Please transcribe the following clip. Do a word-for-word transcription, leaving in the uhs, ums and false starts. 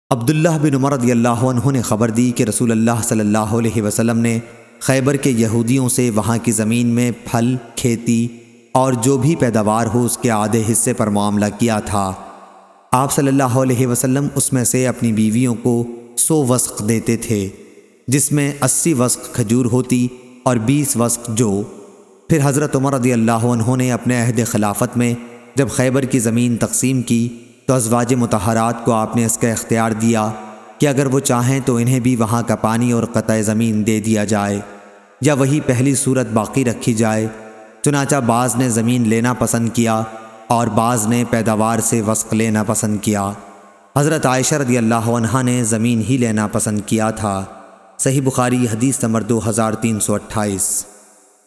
अब्दुल्लाह बिन उमर रज़ियल्लाहु अन्हु ने ख़बर दी कि रसूलुल्लाह सल्लल्लाहु अलैहि वसल्लम ने खैबर के यहूदियों से वहाँ की ज़मीन में फल, खेती और जो भी पैदावार हो उसके आधे हिस्से पर मामला किया था। आप सल्लल्लाहु अलैहि वसल्लम उसमें से अपनी बीवियों को सौ वस्क देते थे, जिसमें अस्सी वस्क खजूर होती और बीस वस्क जौ। फिर हज़रत उमर रज़ियल्लाहु अन्हु ने अपने अहद खिलाफत में जब खैबर की ज़मीन तकसीम की तो अज़वाज मुतहरात को आपने इसका इख्तियार दिया कि अगर वो चाहें तो इन्हें भी वहाँ का पानी और क़तए ज़मीन दे दिया जाए या वही पहली सूरत बाकी रखी जाए। चुनाचा बाज़ ने ज़मीन लेना पसंद किया और बाज़ ने पैदावार से वस्क लेना पसंद किया। हज़रत आयशा रज़ियल्लाहु अन्हा ने ज़मीन ही लेना पसंद किया था। सही बुखारी हदीस नंबर दो हज़ार तीन सौ अट्ठाईस।